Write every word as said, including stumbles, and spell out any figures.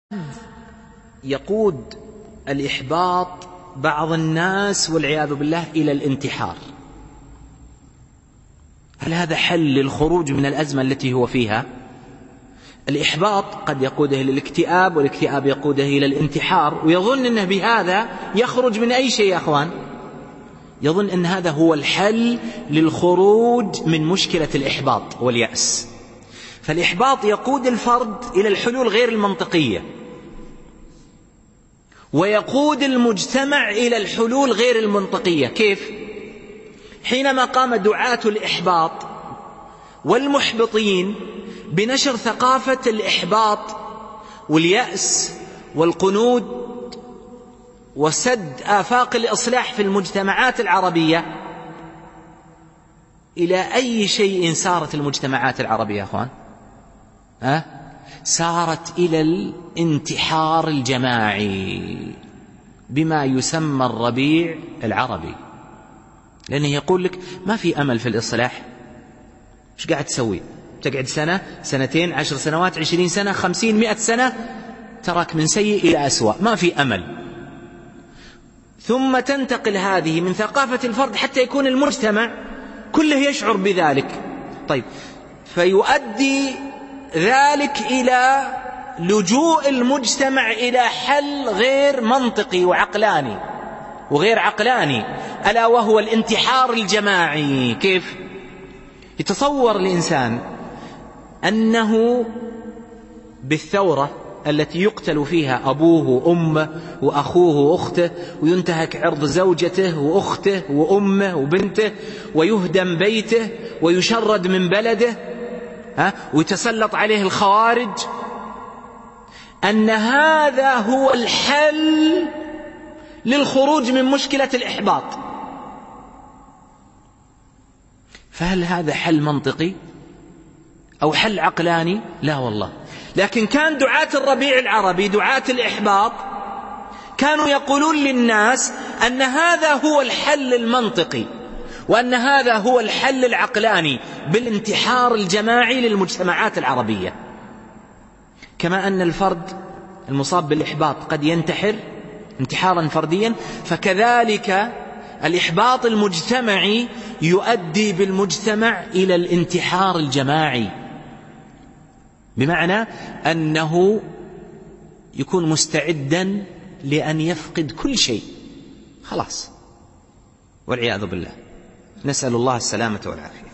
يقود الإحباط بعض الناس والعياذ بالله إلى الانتحار. هل هذا حل للخروج من الأزمة التي هو فيها؟ الإحباط قد يقوده إلى الاكتئاب، والاكتئاب يقوده إلى الانتحار، ويظن أنه بهذا يخرج من أي شيء. يا أخوان، يظن أن هذا هو الحل للخروج من مشكلة الإحباط واليأس. فالإحباط يقود الفرد إلى الحلول غير المنطقية، ويقود المجتمع إلى الحلول غير المنطقية. كيف؟ حينما قام دعاة الإحباط والمحبطين بنشر ثقافة الإحباط واليأس والقنوط وسد آفاق الإصلاح في المجتمعات العربية، إلى أي شيء صارت المجتمعات العربية يا أخوان؟ ها؟ سارت إلى الانتحار الجماعي بما يسمى الربيع العربي، لأنه يقول لك ما في أمل في الإصلاح. إيش قاعد تسوي؟ تقعد سنة، سنتين، عشر سنوات، عشرين سنة، خمسين، مئة سنة، تراك من سيء إلى أسوأ، ما في أمل. ثم تنتقل هذه من ثقافة الفرد حتى يكون المجتمع كله يشعر بذلك. طيب، فيؤدي ذلك إلى لجوء المجتمع إلى حل غير منطقي وعقلاني وغير عقلاني، ألا وهو الانتحار الجماعي. كيف؟ يتصور الإنسان أنه بالثورة التي يقتل فيها أبوه وأمه وأخوه وأخته، وينتهك عرض زوجته وأخته وأمه وبنته، ويهدم بيته ويشرد من بلده، ها، ويتسلط عليه الخوارج، أن هذا هو الحل للخروج من مشكلة الإحباط. فهل هذا حل منطقي أو حل عقلاني؟ لا والله. لكن كان دعاة الربيع العربي، دعاة الإحباط، كانوا يقولون للناس أن هذا هو الحل المنطقي، وأن هذا هو الحل العقلاني بالانتحار الجماعي للمجتمعات العربية. كما أن الفرد المصاب بالإحباط قد ينتحر انتحارا فرديا، فكذلك الإحباط المجتمعي يؤدي بالمجتمع إلى الانتحار الجماعي، بمعنى أنه يكون مستعدا لأن يفقد كل شيء خلاص، والعياذ بالله. نسأل الله السلامة والعافية.